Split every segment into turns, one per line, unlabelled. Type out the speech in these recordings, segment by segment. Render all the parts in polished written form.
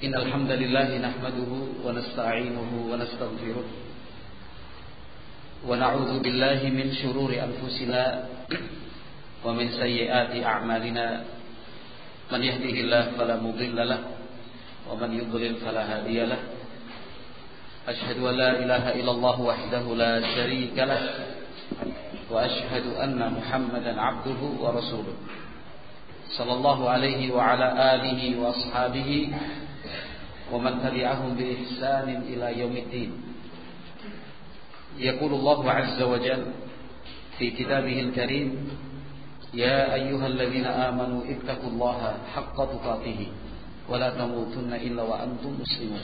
إن الحمد لله نحمده ونستعينه ونستغفره ونعوذ بالله من شرور أنفسنا ومن سيئات أعمالنا من يهده الله فلا مضل له ومن يضلل فلا هادي له أشهد أن لا إله إلا الله وحده لا شريك له وأشهد أن محمدا عبده ورسوله صلى الله عليه وعلى آله وأصحابه ومن تبعهم بإحسان إلى يوم الدين. يقول الله عز وجل في كتابه الكريم: يا أيها الذين آمنوا اتقوا الله حق تقاته ولا تموتن إلا وأنتم مسلمون.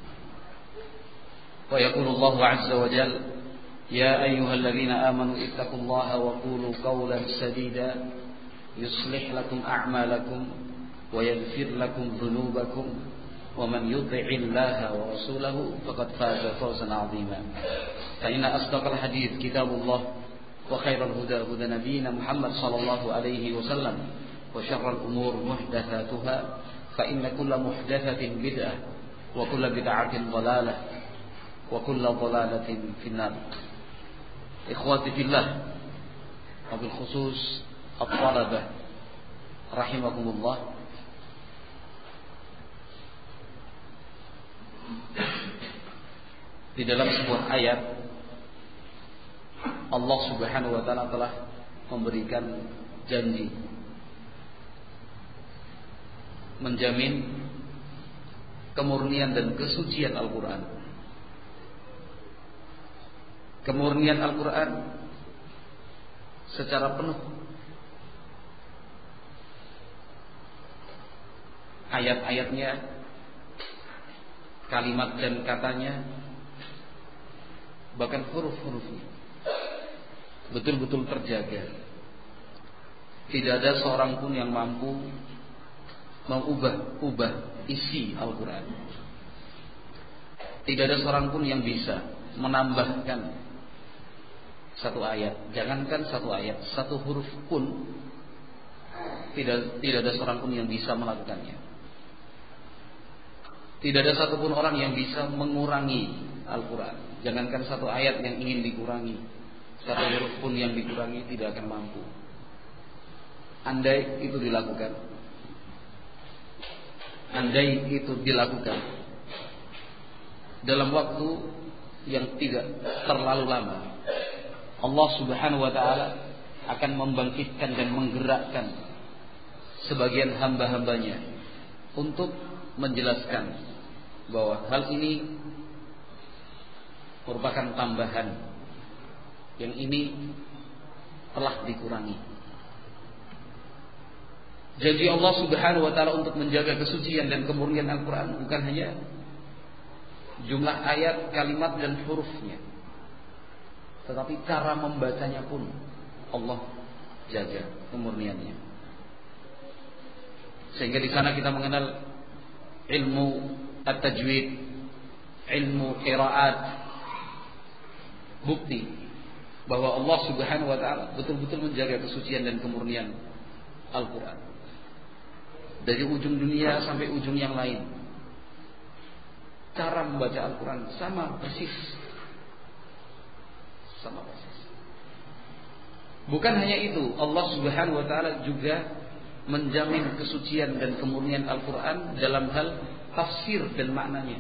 ويقول الله عز وجل: يا أيها الذين آمنوا اتقوا الله وقولوا قولا سديدا يصلح لكم أعمالكم ويغفر لكم ذنوبكم ومن يطع الله ورسوله فقد فاز فوزا عظيما. فإن أصدق الحديث كتاب الله وخير الهدى هدى نبينا محمد صلى الله عليه وسلم وشر الأمور محدثاتها فإن كل محدثة بدعة وكل بدعة ضلالة وكل ضلالة في النار. إخواتي في الله وبالخصوص الطلبة رحمكم الله. Di dalam sebuah ayat Allah Subhanahu wa taala telah memberikan janji menjamin kemurnian dan kesucian Al-Qur'an. Kemurnian Al-Qur'an secara penuh. Ayat-ayatnya, kalimat dan katanya, bahkan huruf-hurufnya betul-betul terjaga. Tidak ada seorang pun yang mampu mengubah isi Al-Quran. Tidak ada seorang pun yang bisa menambahkan satu ayat. Jangankan satu ayat, satu huruf pun tidak ada seorang pun yang bisa melakukannya. Tidak ada satupun orang yang bisa mengurangi Al-Quran. Jangankan satu ayat yang ingin dikurangi, satu huruf pun yang dikurangi tidak akan mampu. Andai itu dilakukan dalam waktu yang tidak terlalu lama, Allah Subhanahu wa taala akan membangkitkan dan menggerakkan sebagian hamba-hambanya untuk menjelaskan bahwa hal ini merupakan tambahan, yang ini telah dikurangi. Janji Allah Subhanahu wa taala untuk menjaga kesucian dan kemurnian Al-Quran bukan hanya jumlah ayat, kalimat dan hurufnya, tetapi cara membacanya pun Allah jaga kemurniannya. Sehingga di sana kita mengenal ilmu at-tajwid, ilmu qiraat, bukti bahwa Allah Subhanahu wa taala betul-betul menjaga kesucian dan kemurnian Al-Quran. Dari ujung dunia sampai ujung yang lain, cara membaca Al-Quran sama persis. Bukan hanya itu, Allah Subhanahu wa taala juga menjamin kesucian dan kemurnian Al-Quran dalam hal tafsir dan maknanya.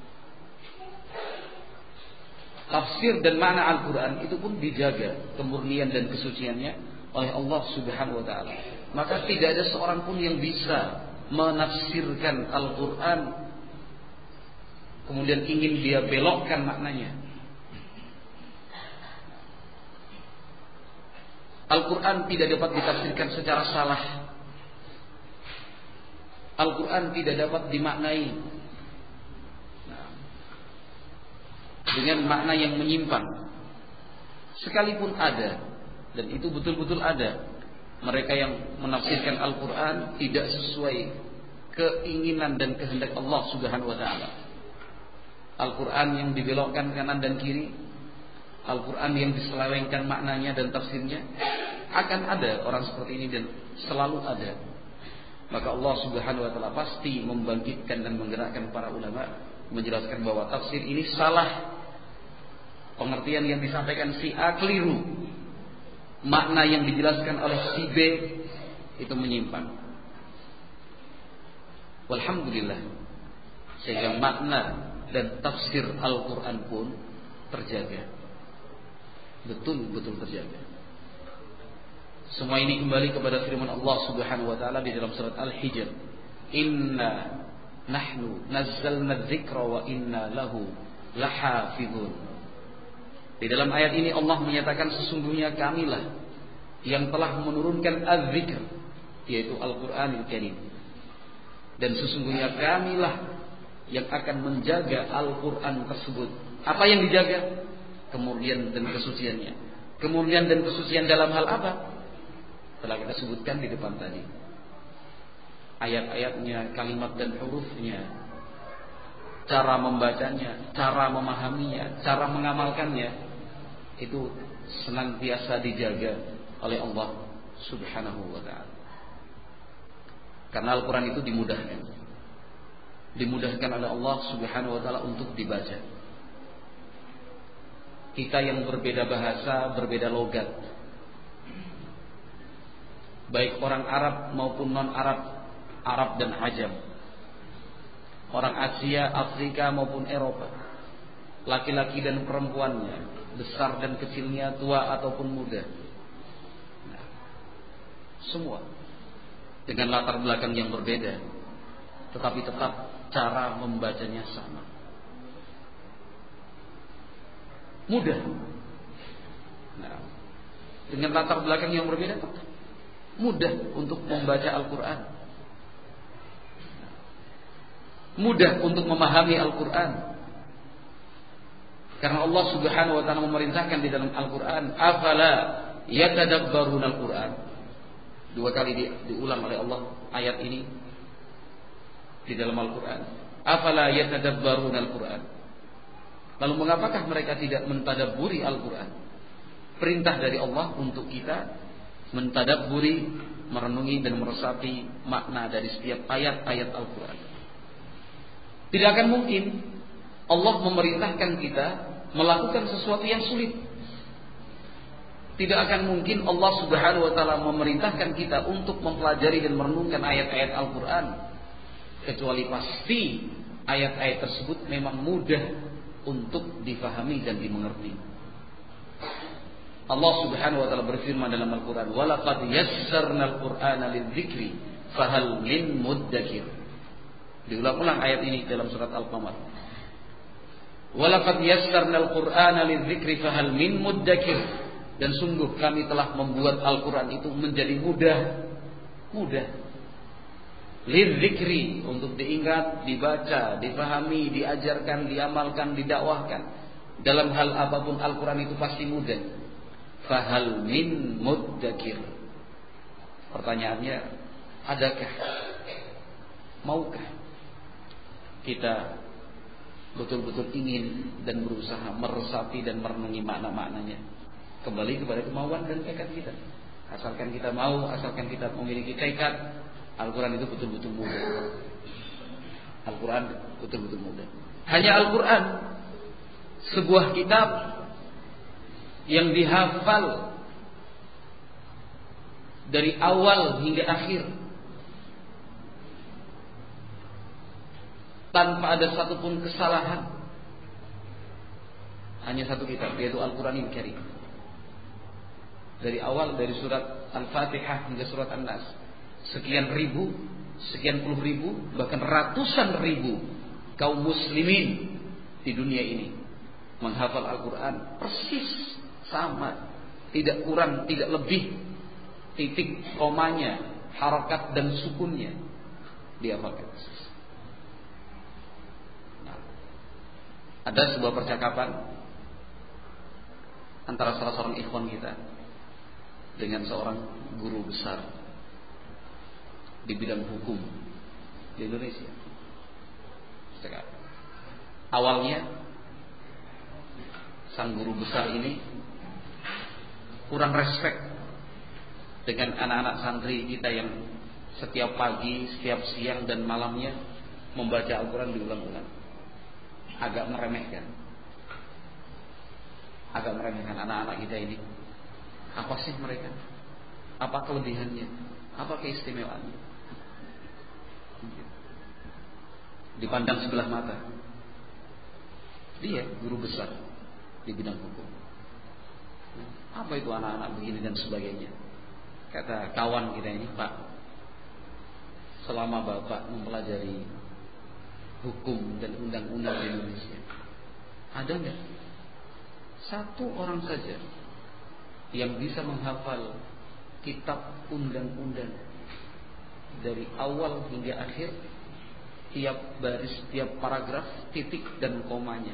Tafsir dan makna Al-Quran itu pun dijaga kemurnian dan kesuciannya oleh Allah Subhanahu wa taala. Maka tidak ada seorang pun yang bisa menafsirkan Al-Quran kemudian ingin dia belokkan maknanya. Al-Quran tidak dapat ditafsirkan secara salah. Al-Quran tidak dapat dimaknai dengan makna yang menyimpang. Sekalipun ada, dan itu betul-betul ada, mereka yang menafsirkan Al-Quran tidak sesuai keinginan dan kehendak Allah Subhanahu wa taala. Al-Quran yang dibelokkan kanan dan kiri, Al-Quran yang diselewengkan maknanya dan tafsirnya, akan ada orang seperti ini dan selalu ada. maka Allah Subhanahu wa taala pasti membangkitkan dan menggerakkan para ulama menjelaskan bahwa tafsir ini salah. Pengertian yang disampaikan si A keliru. Makna yang dijelaskan oleh si B itu menyimpang. Walhamdulillah, sehingga makna dan tafsir Al-Quran pun terjaga, betul-betul terjaga. Semua ini kembali kepada firman Allah Subhanahu wa taala di dalam surat Al-Hijr, "Inna nahnu nazzalna dzikra wa inna lahu lahafizun." Di dalam ayat ini Allah menyatakan sesungguhnya kamilah yang telah menurunkan az-zikr, yaitu Al-Qur'anul Karim. Dan sesungguhnya kamilah yang akan menjaga Al-Quran tersebut. Apa yang dijaga? Kemurnian dan kesuciannya. Kemurnian dan kesucian dalam hal apa? Telah kita sebutkan di depan tadi. Ayat-ayatnya, kalimat dan hurufnya, cara membacanya, cara memahaminya, cara mengamalkannya, itu senantiasa dijaga oleh Allah Subhanahu wa ta'ala. Karena Al-Quran itu dimudahkan oleh Allah Subhanahu wa ta'ala untuk dibaca. Kita yang berbeda bahasa, berbeda logat, baik orang Arab maupun non-Arab, Arab dan Ajam, orang Asia, Afrika maupun Eropa, laki-laki dan perempuannya, besar dan kecilnya, tua ataupun muda, nah, semua dengan latar belakang yang berbeda, tetapi tetap cara membacanya sama. Mudah. Nah, dengan latar belakang yang berbeda, mudah untuk membaca Al-Quran, mudah untuk memahami Al-Quran. Karena Allah Subhanahu wa ta'ala memerintahkan di dalam Al-Quran, "Afala yatadabbaruna Al-Quran." 2 kali diulang oleh Allah ayat ini di dalam Al-Quran. "Afala yatadabbaruna Al-Quran." Lalu mengapakah mereka tidak mentadabburi Al-Quran? Perintah dari Allah untuk kita mentadabburi, merenungi dan meresapi makna dari setiap ayat-ayat Al-Quran. Tidak akan mungkin Allah memerintahkan kita melakukan sesuatu yang sulit. Tidak akan mungkin Allah Subhanahu wa ta'ala memerintahkan kita untuk mempelajari dan merenungkan ayat-ayat Al-Quran, kecuali pasti ayat-ayat tersebut memang mudah untuk difahami dan dimengerti. Allah Subhanahu wa ta'ala berfirman dalam Al-Quran, "Walaqad yassarnal Qur'ana lidzikri fahal min muddakir." Diulang-ulang ayat ini dalam surat Al-Qamar. "Walaqad yassarnal Qur'ana lidzikri fahal min muddakir." Dan sungguh kami telah membuat Al-Quran itu menjadi mudah lidzikri, untuk diingat, dibaca, difahami, diajarkan, diamalkan, didakwahkan. Dalam hal apapun Al-Quran itu pasti mudah. Fahal min muddakir. Pertanyaannya, adakah, maukah kita betul-betul ingin dan berusaha meresapi dan merenungi makna-maknanya? Kembali kepada kemauan dan tekad kita. Asalkan kita mau, asalkan kita memiliki tekad, Al-Quran itu betul-betul mudah. Al-Quran betul-betul mudah. Hanya Al-Quran, sebuah kitab yang dihafal dari awal hingga akhir, tanpa ada satupun kesalahan. Hanya satu kitab, yaitu Al-Quranul Karim. Dari awal, dari surat Al-Fatihah hingga surat An-Nas, sekian ribu, sekian puluh ribu, bahkan ratusan ribu kaum muslimin di dunia ini menghafal Al-Quran persis sama, tidak kurang, tidak lebih. Titik komanya, harakat dan sukunnya dihafalkan. Nah, ada sebuah percakapan antara salah seorang ikhwan kita dengan seorang guru besar di bidang hukum di Indonesia. Awalnya sang guru besar ini kurang respect dengan anak-anak santri kita yang setiap pagi, setiap siang dan malamnya membaca Al-Quran diulang-ulang. Agak meremehkan anak-anak kita ini. Apa sih mereka? Apa kelebihannya? Apa keistimewaannya? Dipandang sebelah mata. Dia guru besar di bidang hukum. Apa itu anak-anak begini dan sebagainya? Kata kawan kita ini, Pak, selama Bapak mempelajari hukum dan undang-undang di Indonesia, ada enggak satu orang saja yang bisa menghafal kitab undang-undang dari awal hingga akhir, tiap baris, tiap paragraf, titik dan komanya?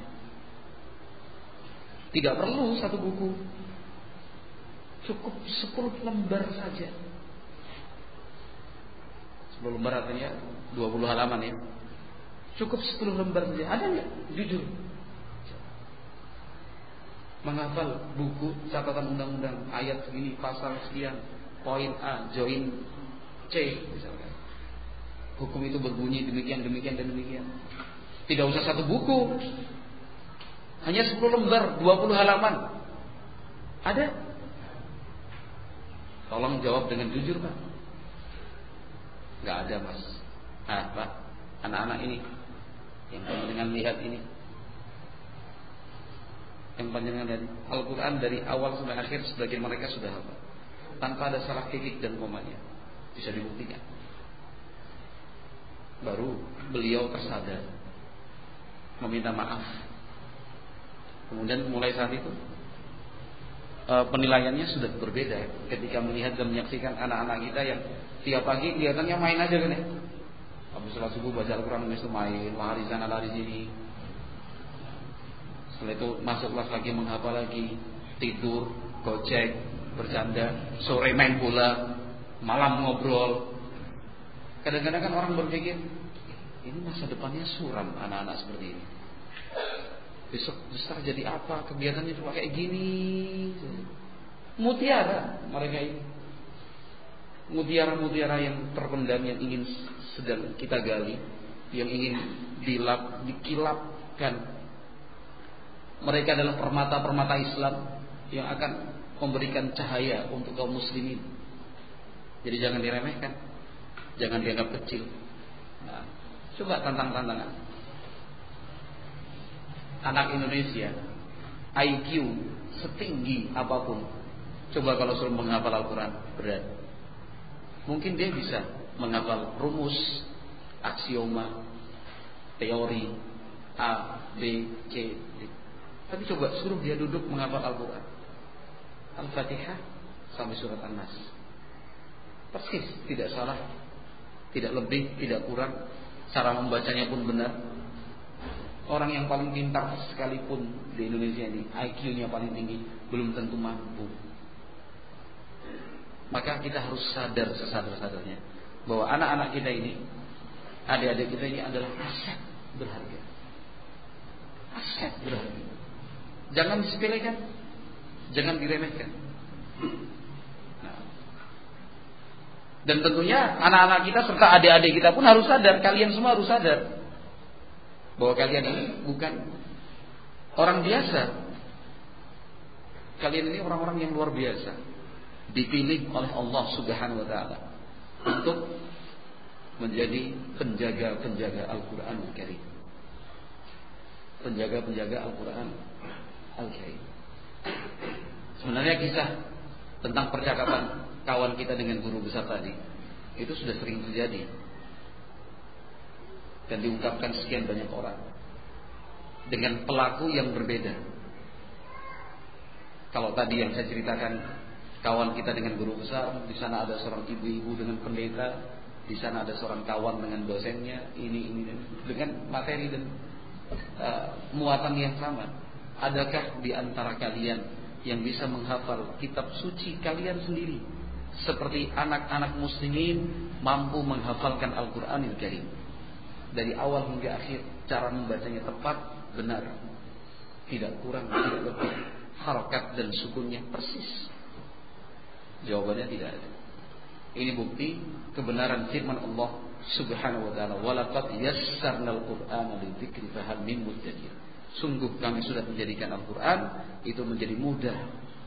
Tidak perlu satu buku, cukup 10 lembar saja. 10 lembar artinya 20 halaman ya. Cukup 10 lembar saja. Ada enggak? Jujur. Menghafal buku catatan undang-undang, ayat segini, pasal sekian, poin A, join C misalkan. Hukum itu berbunyi demikian, demikian dan demikian. Tidak usah satu buku. Hanya 10 lembar, 20 halaman. Ada? Tolong jawab dengan jujur, Pak. Enggak ada, Mas. Pak, anak-anak ini yang panjenengan lihat ini, yang panjenengan lihat Al-Quran dari awal sampai akhir, sebagian mereka sudah hafal tanpa ada salah titik dan komanya. Bisa dibuktikan. Baru beliau tersadar, meminta maaf. Kemudian mulai saat itu penilaiannya sudah berbeda ketika melihat dan menyaksikan anak-anak kita yang tiap pagi kelihatannya main aja kan ya. Habis sholat subuh baca Al-Quran, habis itu main, lari sana lari sini. Setelah itu masuk kelas lagi menghafal lagi, tidur, gojek, bercanda, sore main bola, malam ngobrol. Kadang-kadang kan orang berpikir, ini masa depannya suram anak-anak seperti ini. Besok besar jadi apa? Kegiatannya cuma kayak gini. Mutiara mereka ini. Mutiara-mutiara yang terpendam, yang ingin sedang kita gali, yang ingin dikilapkan. Mereka adalah permata-permata Islam yang akan memberikan cahaya untuk kaum muslimin. Jadi jangan diremehkan, jangan dianggap kecil. Nah, coba tantangan. Anak Indonesia IQ setinggi apapun, coba kalau suruh menghafal Al-Quran, berat. Mungkin dia bisa menghafal rumus, aksioma, teori A, B, C, D. Tapi coba suruh dia duduk menghafal Al-Quran, Al-Fatihah sampai surat An-Nas, persis, tidak salah, tidak lebih, tidak kurang. Cara membacanya pun benar. Orang yang paling pintar sekalipun di Indonesia ini, IQ-nya paling tinggi, belum tentu mampu. Maka kita harus sadar sesadar-sadarnya bahwa anak-anak kita ini, adik-adik kita ini adalah aset berharga. Aset berharga. Jangan disepelekan, jangan diremehkan. Nah. Dan tentunya anak-anak kita serta adik-adik kita pun harus sadar, kalian semua harus sadar bahwa kalian ini bukan orang biasa. Kalian ini orang-orang yang luar biasa, dipilih oleh Allah Subhanahu wa taala untuk menjadi penjaga-penjaga Al-Qur'an Al-Karim. Penjaga-penjaga Al-Qur'an Al-Karim. Sebenarnya kisah tentang percakapan kawan kita dengan guru besar tadi itu sudah sering terjadi dan diungkapkan sekian banyak orang dengan pelaku yang berbeda. Kalau tadi yang saya ceritakan, kawan kita dengan guru besar, di sana ada seorang ibu-ibu dengan pendeta, di sana ada seorang kawan dengan dosennya, ini dengan materi dan muatan yang sama. Adakah di antara kalian yang bisa menghafal kitab suci kalian sendiri seperti anak-anak muslimin mampu menghafalkan Al-Qur'anul Karim dari awal hingga akhir? Cara membacanya tepat, benar, tidak kurang, tidak lebih, harakat dan sukunnya persis. Jawabannya tidak ada. Ini bukti kebenaran firman Allah Subhanahu wa taala, "Walaqad yassarnal Qur'ana lidzikri fahal min muddakir." Sungguh kami sudah menjadikan Al-Qur'an itu menjadi mudah.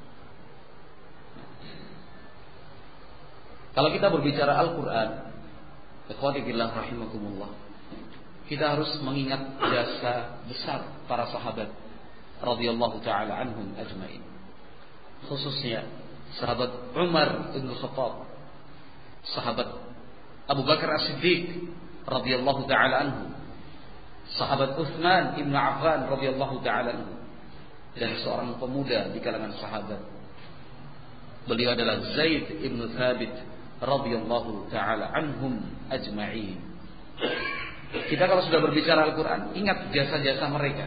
Kalau kita berbicara Al-Qur'an, ikhwati fillah rahimakumullah, kita harus mengingat jasa besar para sahabat radhiyallahu taala anhum ajmain. Khususnya sahabat Umar bin Khattab, sahabat Abu Bakar As-Siddiq radhiyallahu taala anhu, sahabat Utsman bin Affan radhiyallahu taala anhu, dan seorang pemuda di kalangan sahabat. Beliau adalah Zaid bin Thabit radhiyallahu taala anhum ajma'in. Kita kalau sudah berbicara Al-Qur'an, ingat jasa-jasa mereka.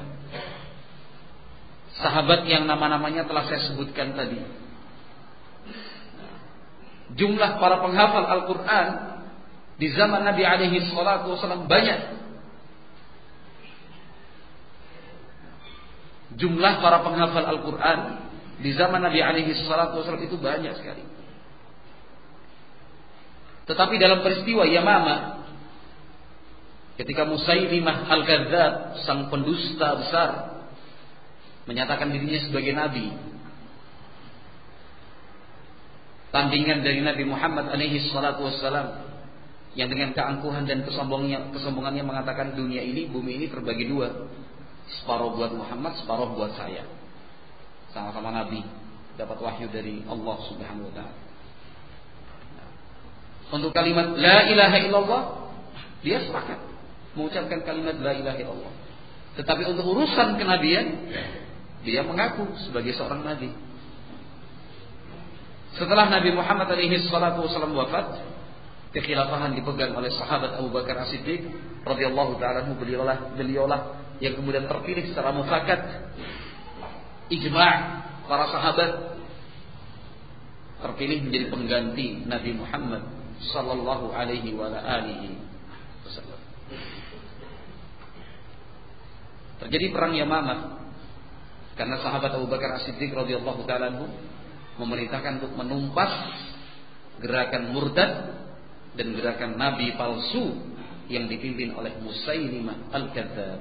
Sahabat yang nama-namanya telah saya sebutkan tadi. Jumlah para penghafal Al-Qur'an di zaman Nabi alaihi salatu wasallam banyak. Jumlah para penghafal Al-Qur'an di zaman Nabi alaihi salatu wasallam itu banyak sekali. Tetapi dalam peristiwa Yamamah, ketika Musailimah Al-Kadzdzab, sang pendusta besar, menyatakan dirinya sebagai nabi, tandingan dari Nabi Muhammad alaihi salatu wassalam, yang dengan keangkuhan dan kesombongannya mengatakan dunia ini, bumi ini terbagi dua, separuh buat Muhammad, separuh buat saya. Sama-sama nabi, dapat wahyu dari Allah Subhanahu wa taala. Untuk kalimat la ilaha illallah, dia sepakat mengucapkan kalimat la ilaha illallah. Tetapi untuk urusan kenabian, dia mengaku sebagai seorang nabi. Setelah Nabi Muhammad alaihi salatu wasallam wafat, kekhilafahan dipegang oleh sahabat Abu Bakar As-Siddiq radhiyallahu taala anhu. Beliaulah yang kemudian terpilih secara mufakat, ijma' para sahabat, terpilih menjadi pengganti Nabi Muhammad sallallahu alaihi wa alihi wasallam. Terjadi perang Yamamah karena sahabat Abu Bakar As-Siddiq radhiyallahu taala anhu memerintahkan untuk menumpas gerakan murtad dan gerakan nabi palsu yang dipimpin oleh Musailimah Al-Kadzdzab.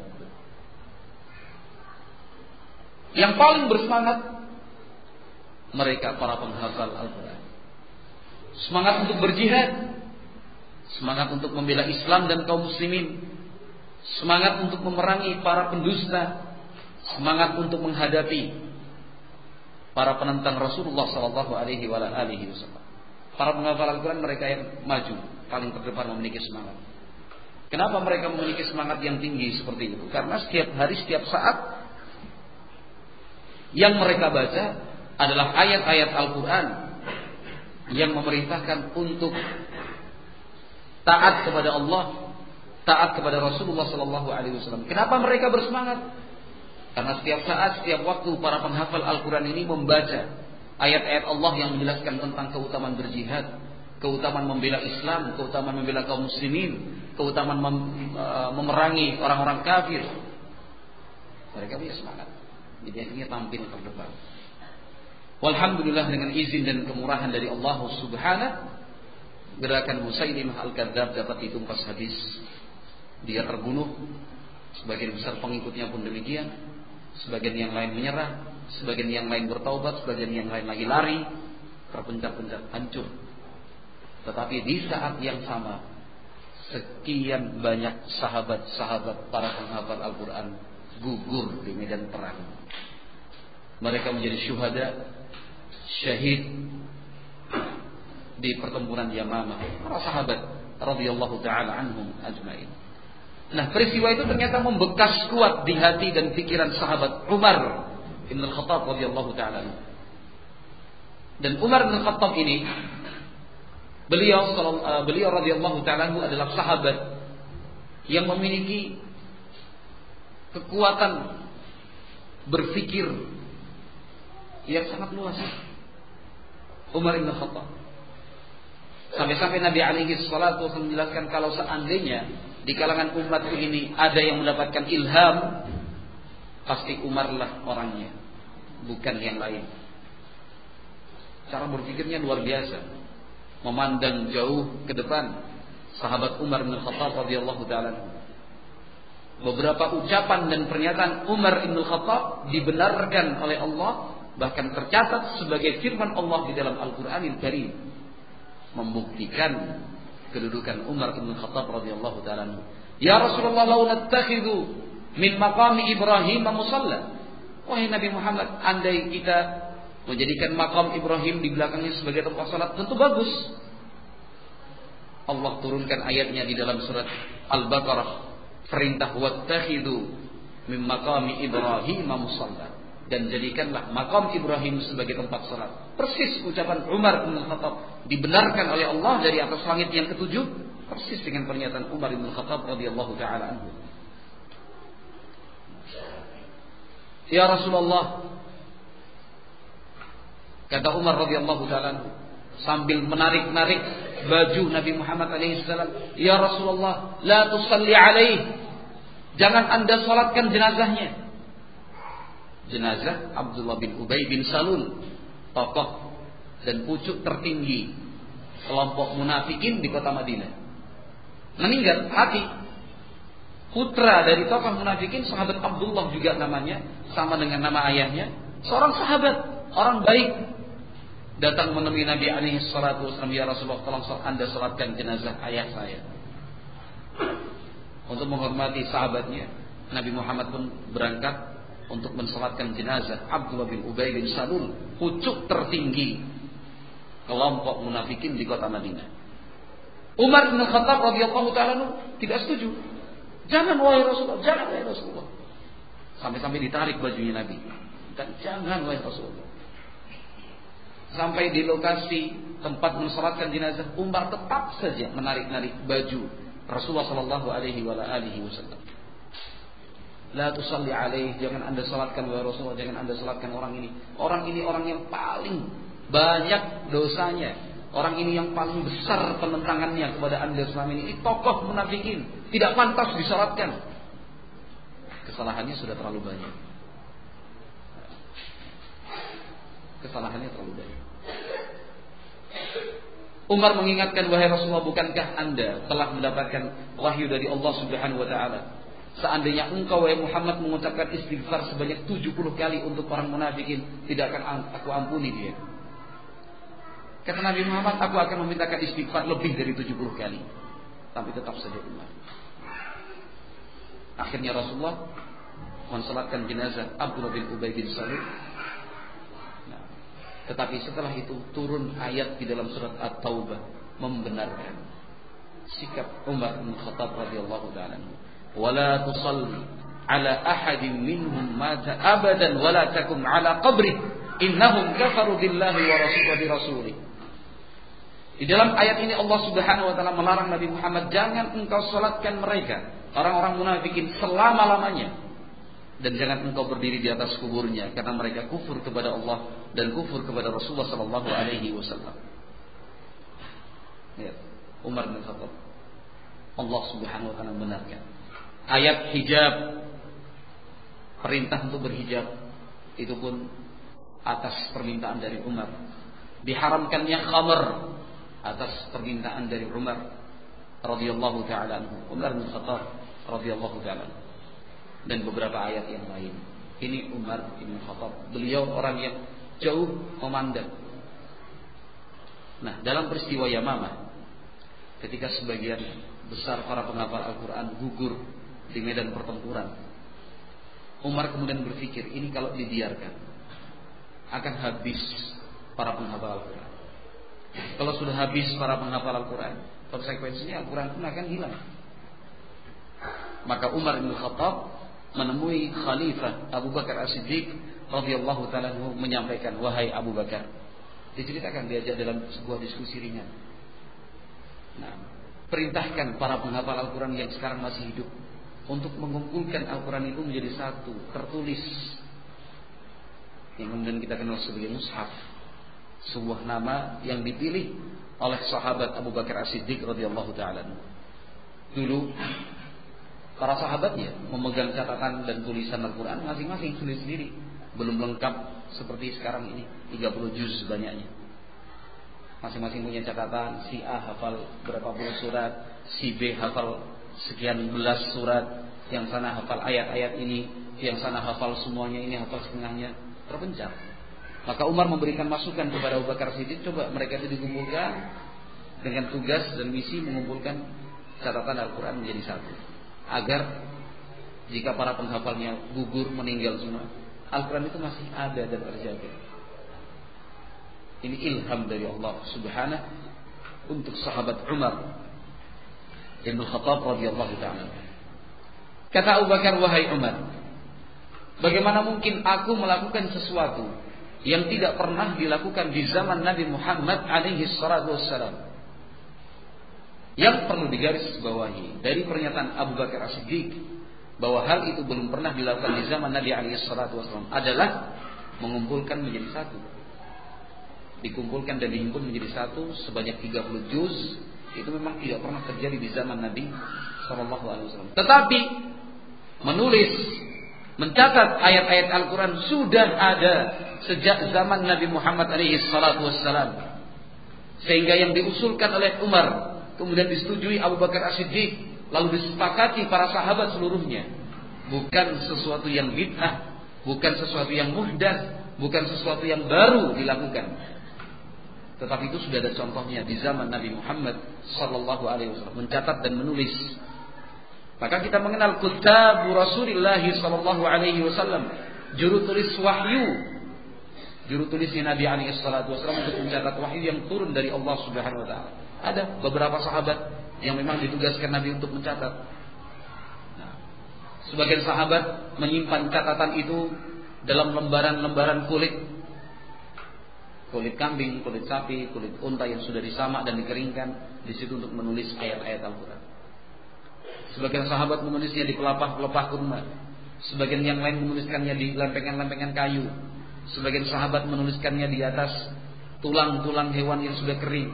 Yang paling bersemangat mereka para penghafal Al-Qur'an. Semangat untuk berjihad, semangat untuk membela Islam dan kaum muslimin, semangat untuk memerangi para pendusta, semangat untuk menghadapi para penentang Rasulullah sallallahu alaihi wasallam. Para penghafal Al-Qur'an mereka yang maju, paling terdepan memiliki semangat. Kenapa mereka memiliki semangat yang tinggi seperti itu? Karena setiap hari, setiap saat yang mereka baca adalah ayat-ayat Al-Qur'an yang memerintahkan untuk taat kepada Allah, taat kepada Rasulullah sallallahu alaihi wasallam. Kenapa mereka bersemangat? Karena setiap saat, setiap waktu para penghafal Al-Qur'an ini membaca ayat-ayat Allah yang menjelaskan tentang keutamaan berjihad, keutamaan membela Islam, keutamaan membela kaum muslimin, keutamaan memerangi orang-orang kafir. Mereka punya semangat. Jadi akhirnya tampil terdepan. Walhamdulillah, dengan izin dan kemurahan dari Allah Subhanahu, gerakan Musailimah Al-Kadzdzab dapat ditumpas habis. Dia terbunuh, sebagian besar pengikutnya pun demikian. Sebagian yang lain menyerah, sebagian yang lain bertaubat, sebagian yang lain lagi lari, terpencar-pencar, hancur. Tetapi di saat yang sama, sekian banyak sahabat-sahabat para penghafal Al-Qur'an gugur di medan perang. Mereka menjadi syuhada, syahid di pertempuran Yamamah. Para sahabat radhiyallahu taala anhum ajmain. Nah, peristiwa itu ternyata membekas kuat di hati dan pikiran sahabat Umar bin Khattab radhiyallahu taala anhu. Dan Umar bin Khattab ini, beliau radhiyallahu taala anhu adalah sahabat yang memiliki kekuatan berpikir yang sangat luas. Umar bin Khattab sampai-sampai Nabi alaihi salatu wasallam menjelaskan kalau seandainya di kalangan umat ini ada yang mendapatkan ilham, pasti Umarlah orangnya, bukan yang lain. Cara berpikirnya luar biasa. memandang jauh ke depan sahabat Umar bin Khattab radhiyallahu taala. Beberapa ucapan dan pernyataan Umar bin Khattab dibenarkan oleh Allah, bahkan tercatat sebagai firman Allah di dalam Al-Qur'anil Karim, membuktikan kedudukan Umar bin Khattab radhiyallahu taala. Ya Rasulullah, lau nattakhidhu min maqami Ibrahim musalla. Wahai Nabi Muhammad, andai kita menjadikan makam Ibrahim di belakangnya sebagai tempat salat, tentu bagus. Allah turunkan ayatnya di dalam surat Al-Baqarah, perintah wattakhidhu min maqami Ibrahim musalla, dan jadikanlah makam Ibrahim sebagai tempat salat. Persis ucapan Umar bin Khattab dibenarkan oleh Allah dari atas langit yang ketujuh, persis dengan pernyataan Umar bin Khattab radhiyallahu taala anhu. Ya Rasulullah, kata Umar radhiyallahu taala sambil menarik-narik baju Nabi Muhammad alaihissalam, ya Rasulullah, la tusalli alaihi, jangan Anda salatkan jenazahnya. Jenazah Abdullah bin Ubay bin Salul, tokoh dan pucuk tertinggi kelompok munafikin di kota Madinah, meninggal mati. Putra dari tokoh munafikin, sahabat Abdullah juga namanya, sama dengan nama ayahnya, seorang sahabat, orang baik, datang menemui Nabi alaihi salatu wasallam, ya Rasulullah, tolong Anda salatkan jenazah ayah saya. Untuk menghormati sahabatnya, Nabi Muhammad pun berangkat untuk mensalatkan jenazah Abdullah bin Ubay bin Salul, pucuk tertinggi kelompok munafikin di kota Madinah. Umar bin Khattab radhiyallahu taala tidak setuju. Jangan wahai Rasulullah, jangan wahai Rasulullah. Sampai-sampai ditarik bajunya Nabi. Dan jangan wahai Rasulullah. Sampai di lokasi tempat mensalatkan jenazah, Umar tetap saja menarik-narik baju Rasulullah sallallahu alaihi wasallam. La tusalli alaihi, jangan Anda salatkan wahai Rasulullah, jangan Anda salatkan orang ini. Orang ini orang yang paling banyak dosanya. Orang ini yang paling besar penentangannya kepada Anda selama ini. Ini tokoh munafikin, tidak pantas disalatkan. Kesalahannya sudah terlalu banyak. Kesalahannya terlalu banyak. Umar mengingatkan, wahai Rasulullah, bukankah Anda telah mendapatkan wahyu dari Allah Subhanahu wa taala? Seandainya engkau wahai Muhammad mengucapkan istighfar sebanyak 70 kali untuk orang munafikin, tidak akan aku ampuni dia. Kata Nabi Muhammad, aku akan memintakan istighfar lebih dari 70 kali. Tapi tetap saja Umar. Akhirnya Rasulullah mensalatkan jenazah Abdullah bin Ubay bin Salul. Nah, tetapi setelah itu turun ayat di dalam surat At-Taubah membenarkan sikap Umar bin Khattab radhiyallahu taala. Wala tusalli ala ahadin minhum mata abadan wala takum ala qabrih innahum kafaru billahi wa rasulih. Di dalam ayat ini Allah Subhanahu wa taala melarang Nabi Muhammad, jangan engkau salatkan mereka, orang-orang munafikin, selama-lamanya, dan jangan engkau berdiri di atas kuburnya, karena mereka kufur kepada Allah dan kufur kepada Rasulullah sallallahu alaihi wasallam. Ya, Umar bin Khattab, Allah Subhanahu wa taala benarkan. Ayat hijab, perintah untuk berhijab, itu pun atas permintaan dari Umar. Diharamkannya khamr atas permintaan dari Umar radhiyallahu taala anhu, Umar bin Khattab radhiyallahu taala anhu. Dan beberapa ayat yang lain. Ini Umar bin Khattab, beliau orang yang jauh memandang. Nah, dalam peristiwa Yamamah, ketika sebagian besar para penghafal Al-Quran gugur di medan pertempuran, Umar kemudian berpikir, ini kalau dibiarkan akan habis para penghafal Al-Quran. Kalau sudah habis para penghafal Al-Quran, konsekuensinya Al-Quran pun akan hilang. Maka Umar bin Khattab menemui Khalifah Abu Bakar As-Siddiq radhiyallahu taala menyampaikan, wahai Abu Bakar, diceritakan diajak dalam sebuah diskusi ringan. Nah, perintahkan para penghafal Al-Quran yang sekarang masih hidup untuk mengumpulkan Al-Quran itu menjadi satu, tertulis, yang kemudian kita kenal sebagai mushaf, sebuah nama yang dipilih oleh sahabat Abu Bakar As-Siddiq radhiyallahu taala. Dulu para sahabatnya memegang catatan dan tulisan Al-Quran masing-masing sendiri-sendiri, belum lengkap seperti sekarang ini 30 juz banyaknya. Masing-masing punya catatan, si A hafal berapa puluh surat, si B hafal sekian belas surat, yang sana hafal ayat-ayat ini, yang sana hafal semuanya, ini hafal setengahnya, terpencar. Maka Umar memberikan masukan kepada Abu Bakar Siddiq, coba mereka itu dikumpulkan dengan tugas dan misi mengumpulkan catatan Al-Quran menjadi satu, agar jika para penghafalnya gugur, meninggal semua, Al-Quran itu masih ada dan terjaga. Ini ilham dari Allah Subhanahu untuk sahabat Umar Ibn Khattab radhiyallahu ta'ala. Kata Abu Bakar, wahai Umar, bagaimana mungkin aku melakukan sesuatu yang tidak pernah dilakukan di zaman Nabi Muhammad alaihi salatu wassalam? Yang perlu digarisbawahi dari pernyataan Abu Bakar As-Siddiq bahwa hal itu belum pernah dilakukan di zaman Nabi alaihi salatu wassalam adalah mengumpulkan menjadi satu. Dikumpulkan dan dihimpun menjadi satu sebanyak 30 juz, itu memang tidak pernah terjadi di zaman Nabi sallallahu alaihi wasallam. Tetapi menulis, mencatat ayat-ayat Al-Quran sudah ada sejak zaman Nabi Muhammad alaihi salatu wassalam. Sehingga yang diusulkan oleh Umar kemudian disetujui Abu Bakar As-Siddiq, lalu disepakati para sahabat seluruhnya, bukan sesuatu yang bid'ah, bukan sesuatu yang muhdats, bukan sesuatu yang baru dilakukan. Tetapi itu sudah ada contohnya di zaman Nabi Muhammad sallallahu alaihi wasallam, mencatat dan menulis. Maka kita mengenal Kutabu Rasulullah sallallahu alaihi wasallam, juru tulis wahyu, juru tulisnya Nabi alaihi salatu wasallam untuk mencatat wahyu yang turun dari Allah Subhanahu wa taala. Ada beberapa sahabat yang memang ditugaskan Nabi untuk mencatat. Nah, sebagian sahabat menyimpan catatan itu dalam lembaran-lembaran kulit kambing, kulit sapi, kulit unta yang sudah disamak dan dikeringkan di situ untuk menulis ayat-ayat Al-Quran. Sebagian sahabat menulisnya di pelepah-pelepah kurma, sebagian yang lain menuliskannya di lempengan-lempengan kayu, sebagian sahabat menuliskannya di atas tulang-tulang hewan yang sudah kering.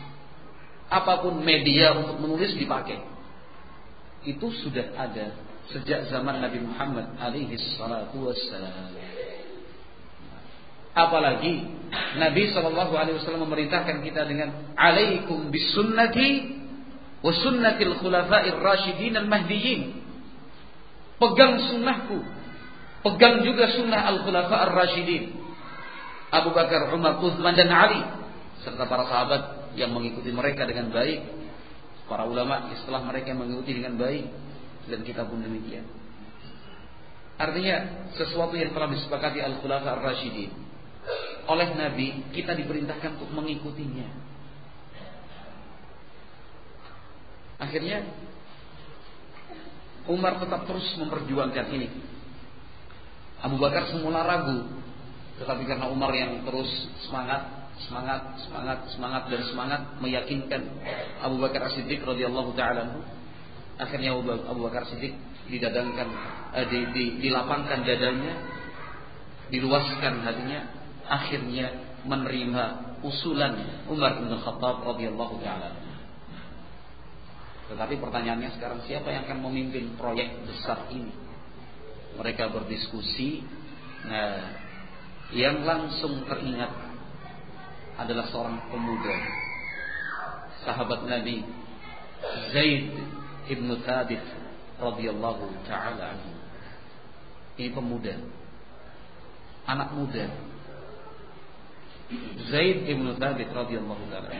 Apapun media untuk menulis dipakai. Itu sudah ada sejak zaman Nabi Muhammad alaihi salatu wassalam. Apalagi Nabi SAW memerintahkan kita dengan alaikum bisunnati wa sunnatil khulafa'ir rasyidin al-mahdiyyin. Pegang sunnahku, pegang juga sunnah al-khulafa'ir rasyidin, Abu Bakar, Umar, Utsman dan Ali, serta para sahabat yang mengikuti mereka dengan baik, para ulama setelah mereka mengikuti dengan baik, dan kita pun demikian. Artinya sesuatu yang telah disepakati al-khulafa'ir rasyidin oleh Nabi, kita diperintahkan untuk mengikutinya. Akhirnya Umar tetap terus memperjuangkan ini. Abu Bakar semula ragu, tetapi karena Umar yang terus semangat meyakinkan Abu Bakar As-Siddiq radhiyallahu ta'ala, akhirnya Abu Bakar As-Siddiq dilapangkan dadanya, diluaskan hatinya, akhirnya menerima usulan Umar bin Khattab radhiyallahu ta'ala. Tetapi pertanyaannya sekarang, siapa yang akan memimpin proyek besar ini? Mereka berdiskusi. Nah, yang langsung teringat adalah seorang pemuda, sahabat Nabi, Zaid ibn Thabit radhiyallahu ta'ala anhu. Ini pemuda, anak muda, Zaid ibn Thabit radhiyallahu ta'ala.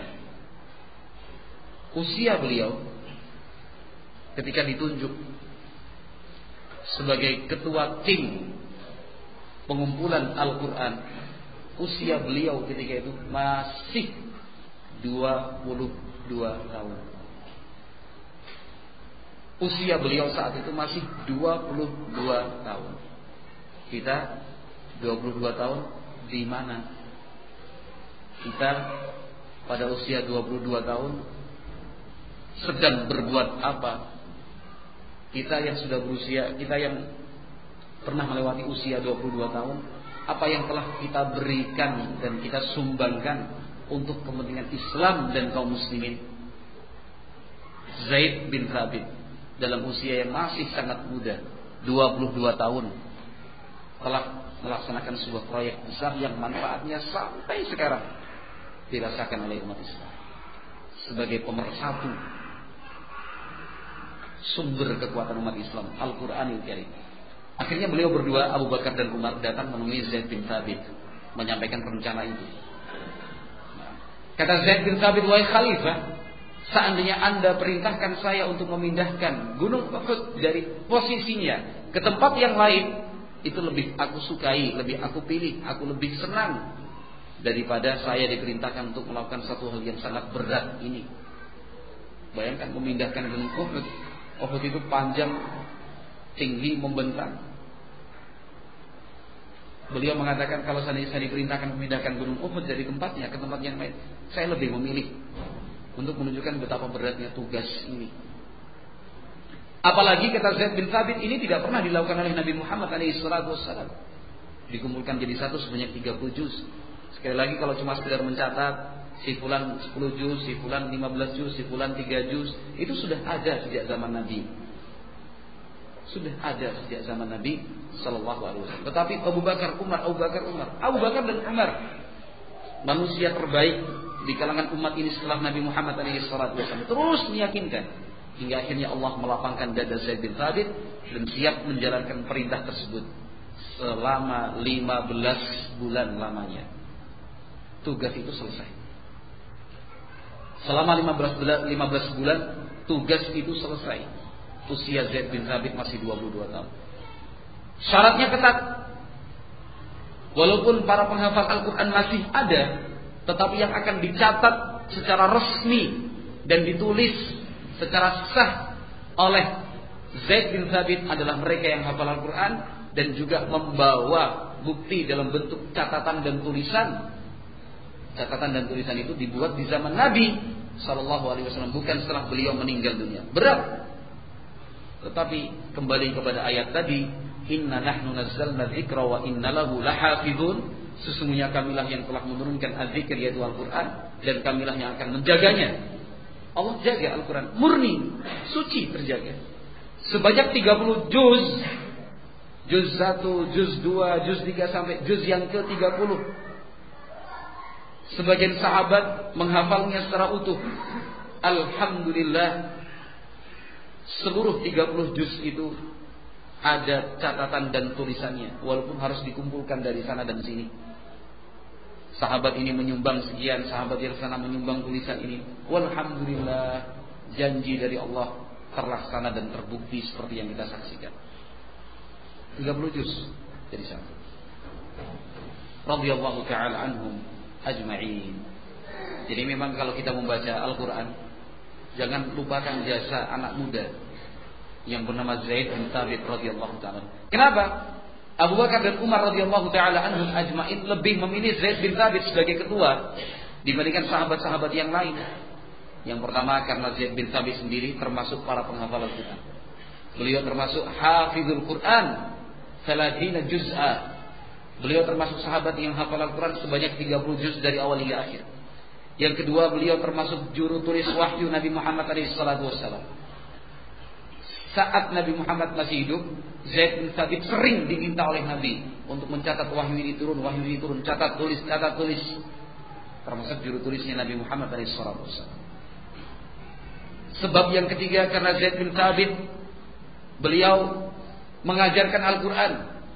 Usia beliau ketika ditunjuk sebagai ketua tim pengumpulan Al-Quran, usia beliau ketika itu masih 22 tahun. Usia beliau saat itu masih 22 tahun. Kita 22 tahun di mana? Kita pada usia 22 tahun sedang berbuat apa? Kita yang sudah berusia, kita yang pernah melewati usia 22 tahun, apa yang telah kita berikan dan kita sumbangkan untuk kepentingan Islam dan kaum muslimin? Zaid bin Thabit dalam usia yang masih sangat muda, 22 tahun, telah melaksanakan sebuah proyek besar yang manfaatnya sampai sekarang dirasakan oleh umat Islam sebagai pemersatu sumber kekuatan umat Islam, Al-Qur'anul Karim. Akhirnya beliau berdua, Abu Bakar dan Umar, datang menemui Zaid bin Thabit menyampaikan rencana itu. Kata Zaid bin Thabit, wahai khalifah, seandainya Anda perintahkan saya untuk memindahkan Gunung Uhud dari posisinya ke tempat yang lain, itu lebih aku sukai, lebih aku pilih, aku lebih senang daripada saya diperintahkan untuk melakukan satu hal yang sangat berat ini. Bayangkan memindahkan Gunung Uhud. Uhud itu panjang, tinggi, membentang. Beliau mengatakan, kalau saya diperintahkan memindahkan Gunung Uhud dari tempatnya ke tempat yang lain, saya lebih memilih untuk menunjukkan betapa beratnya tugas ini. Apalagi kata Zaid bin Thabit, ini tidak pernah dilakukan oleh Nabi Muhammad SAW. Dikumpulkan jadi satu sebanyak 30 juz. Sekali lagi, kalau cuma sekedar mencatat si fulan 10 juz, si fulan 15 juz, si fulan 3 juz, itu sudah ada sejak zaman Nabi. Sudah ada sejak zaman Nabi sallallahu alaihi wasallam. Tetapi Abu Bakar dan Umar, manusia terbaik di kalangan umat ini setelah Nabi Muhammad SAW, terus meyakinkan hingga akhirnya Allah melapangkan dada Zaid bin Thabit dan siap menjalankan perintah tersebut selama 15 bulan lamanya. Tugas itu selesai. Selama 15 bulan tugas itu selesai. Usia Zaid bin Thabit masih 22 tahun. Syaratnya ketat. Walaupun para penghafal Al-Quran masih ada, tetapi yang akan dicatat secara resmi dan ditulis secara sah oleh Zaid bin Thabit adalah mereka yang hafal Al-Quran dan juga membawa bukti dalam bentuk catatan dan tulisan. Catatan dan tulisan itu dibuat di zaman Nabi Sallallahu Alaihi Wasallam, bukan setelah beliau meninggal dunia. Berat. Tetapi kembali kepada ayat tadi, Inna nahnu nazzalna dzikra wa inna lahu lahafizun. Sesungguhnya kamilah yang telah menurunkan az-zikr, yaitu Al-Quran, dan kamilah yang akan menjaganya. Allah jaga Al-Quran murni, suci, terjaga. Sebanyak 30 juz. Juz 1, juz 2, juz 3 sampai juz yang ke-30. Sebagian sahabat menghafalnya secara utuh. Alhamdulillah, seluruh 30 juz itu ada catatan dan tulisannya, walaupun harus dikumpulkan dari sana dan sini. Sahabat ini menyumbang sekian, sahabat yang sana menyumbang tulisan ini. Walhamdulillah, janji dari Allah terlaksana dan terbukti seperti yang kita saksikan. 30 juz dari sana. Radhiyallahu ta'ala anhum ajma'in. Jadi memang kalau kita membaca Al-Quran, jangan lupakan jasa anak muda yang bernama Zaid bin Thabit radhiyallahu ta'ala. Kenapa? Abu Bakar dan Umar radhiyallahu ta'ala anhum ajma'in lebih memilih Zaid bin Thabit sebagai ketua dibandingkan sahabat-sahabat yang lain. Yang pertama, karena Zaid bin Thabit sendiri termasuk para penghafal Al-Quran. Beliau termasuk hafizul Quran 30 juz'a. Beliau termasuk sahabat yang hafal Al-Quran sebanyak 30 juz dari awal hingga akhir. Yang kedua, beliau termasuk juru tulis wahyu Nabi Muhammad SAW. Saat Nabi Muhammad masih hidup, Zaid bin Thabit sering diminta oleh Nabi untuk mencatat wahyu ini turun, catat tulis. Termasuk juru tulisnya Nabi Muhammad SAW. Sebab yang ketiga, karena Zaid bin Thabit beliau mengajarkan Al-Quran.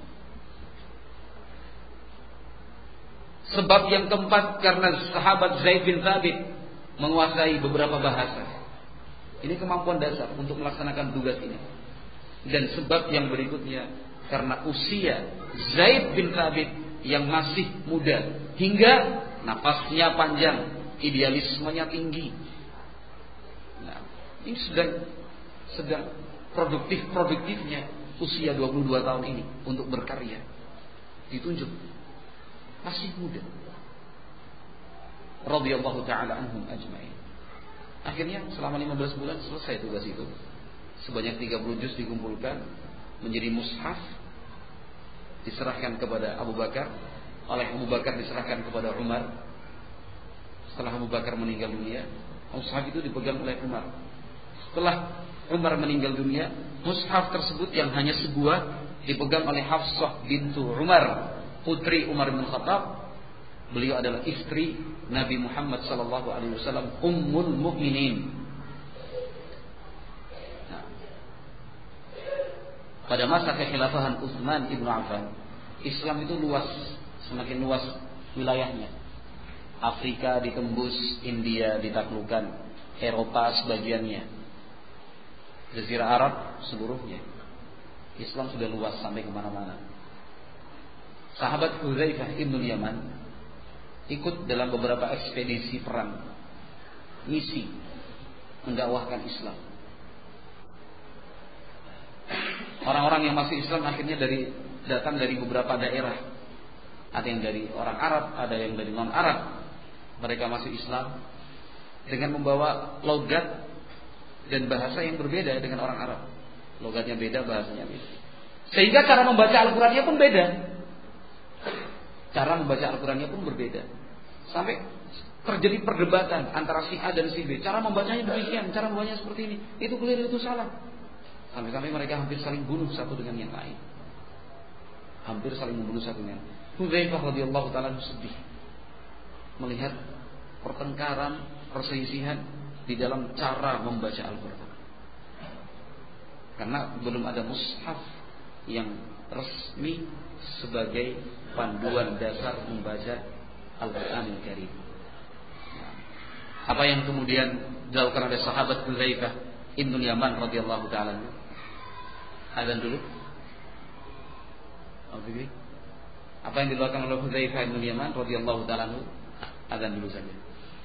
Sebab yang keempat, karena sahabat Zaid bin Thabit menguasai beberapa bahasa. Ini kemampuan dasar untuk melaksanakan tugas ini. Dan sebab yang berikutnya, karena usia Zaid bin Thabit yang masih muda, hingga nafasnya panjang, idealismenya tinggi. Nah, ini sedang produktifnya usia 22 tahun ini untuk berkarya. Ditunjuk masih muda. Radhiyallahu ta'ala anhum ajma'in. Akhirnya selama 15 bulan selesai tugas itu. Sebanyak 30 juz dikumpulkan menjadi mushaf, diserahkan kepada Abu Bakar. Oleh Abu Bakar diserahkan kepada Umar. Setelah Abu Bakar meninggal dunia, mushaf itu dipegang oleh Umar. Setelah Umar meninggal dunia, mushaf tersebut yang hanya sebuah dipegang oleh Hafsah bintu Umar, putri Umar bin Khattab. Beliau adalah istri Nabi Muhammad sallallahu alaihi wasallam, Ummul Mukminin. Nah, pada masa kekhilafahan Utsman ibnu Affan, Islam itu luas, semakin luas wilayahnya. Afrika ditembus, India ditaklukkan, Eropa sebagiannya, Jazirah Arab seluruhnya. Islam sudah luas sampai kemana-mana. Sahabat Hudzaifah ibnu Yaman ikut dalam beberapa ekspedisi perang, misi mendakwahkan Islam. Orang-orang yang masuk Islam akhirnya datang dari beberapa daerah. Ada yang dari orang Arab, ada yang dari non-Arab. Mereka masuk Islam dengan membawa logat dan bahasa yang berbeda dengan orang Arab. Logatnya beda, bahasanya beda. Sehingga cara membaca Al-Qur'annya pun beda. Cara membaca Al-Qur'annya pun berbeda. Sampai terjadi perdebatan antara si A dan si B. Cara membacanya demikian, cara membacanya seperti ini. Itu keliru, itu salah. Sampai-sampai mereka hampir saling bunuh satu dengan yang lain. Hampir saling membunuh satu dengan yang lain. Hudzaifah radhiyallahu ta'ala sedih melihat pertengkaran, perselisihan di dalam cara membaca Al-Qur'an. Karena belum ada mushaf yang resmi sebagai panduan dasar membaca Al-Qur'an Al-Karim. Apa yang kemudian dilakukan oleh sahabat Hudzaifah ibnu Yaman radhiyallahu ta'ala? Azan dulu. Apa yang dilakukan oleh Hudzaifah ibnu Yaman radhiyallahu ta'ala? Azan dulu saja.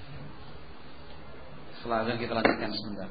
Setelah azan kita lanjutkan sebentar.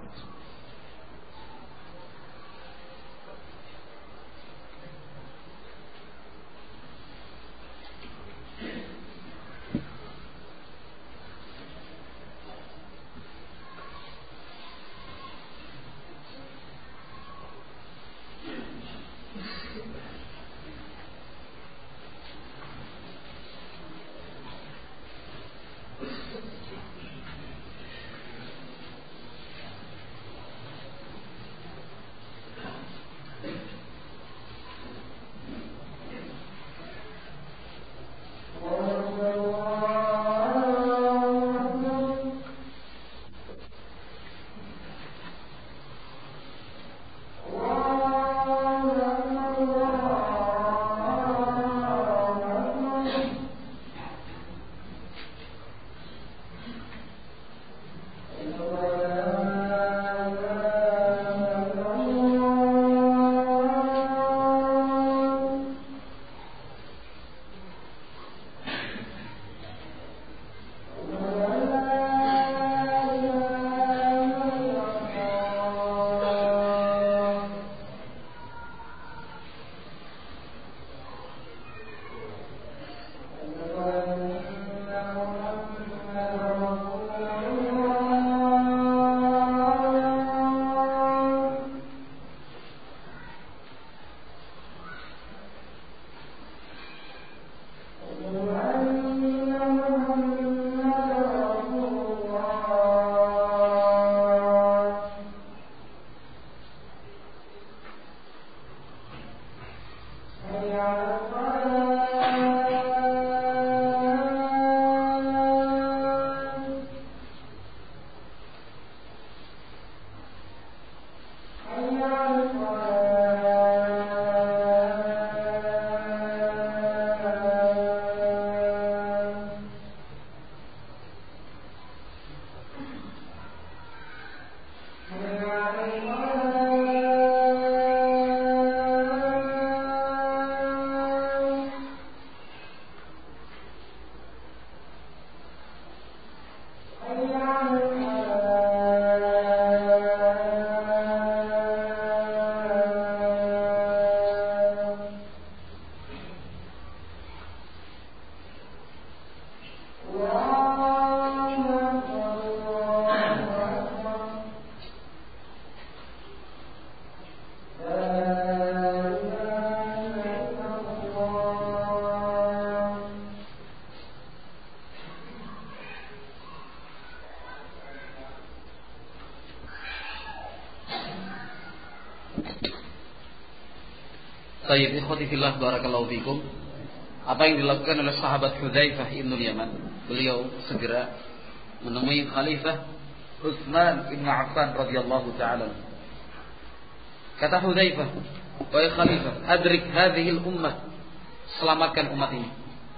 Baik, ikhwati fillah, barakallahu fikum. Apa yang dilakukan oleh sahabat Hudzaifah ibn Yaman? Beliau segera menemui Khalifah Utsman bin Affan radhiyallahu taala. Kata Hudzaifah, "Wahai Khalifah, adrik hadhil ummah." Selamatkan umat ini.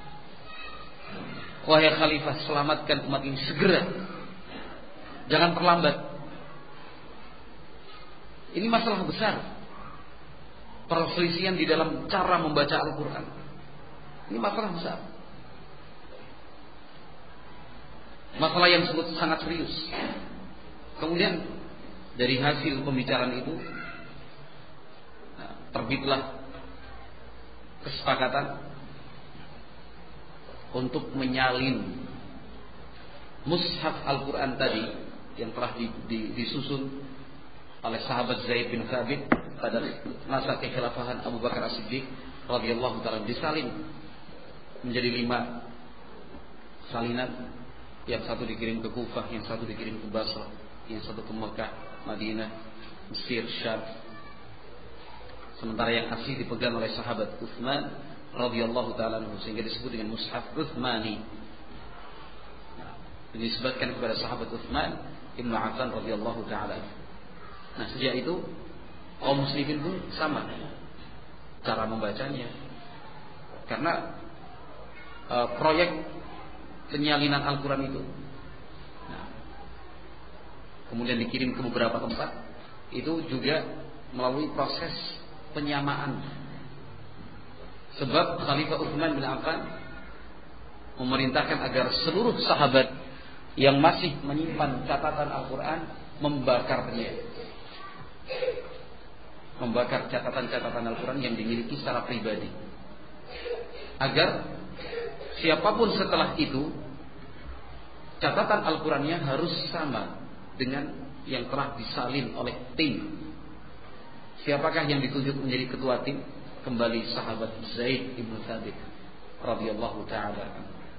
Wahai Khalifah, selamatkan umat ini segera. Jangan terlambat. Ini masalah besar. Perselisihan di dalam cara membaca Al-Quran. Ini masalah besar. Masalah yang sangat serius. Kemudian dari hasil pembicaraan itu terbitlah kesepakatan untuk menyalin mushaf Al-Quran tadi yang telah disusun oleh sahabat Zaid bin Thabit pada masa kekhilafahan Abu Bakar As-Siddiq radhiyallahu taala, disalin menjadi 5 salinan. Yang satu dikirim ke Kufah, yang satu dikirim ke Basrah, yang satu ke Mekah, Madinah, Mesir, Syam. Sementara yang asli dipegang oleh sahabat Utsman radhiyallahu taala anhu, sehingga disebut dengan mushaf Utsmani. Dinisbatkan kepada sahabat Utsman Ibnu Affan radhiyallahu taala. Nah, sejak itu kaum muslimin pun sama cara membacanya. Karena proyek penyalinan Al-Quran itu, kemudian dikirim ke beberapa tempat, itu juga melalui proses penyamaan. Sebab Khalifah Utsman bin Affan memerintahkan agar seluruh sahabat yang masih menyimpan catatan Al-Quran membakarnya, membakar catatan-catatan Al-Quran yang dimiliki secara pribadi, agar siapapun setelah itu catatan Al-Qurannya harus sama dengan yang telah disalin oleh tim. Siapakah yang ditunjuk menjadi ketua tim? Kembali sahabat Zaid bin Thabit radhiyallahu taala.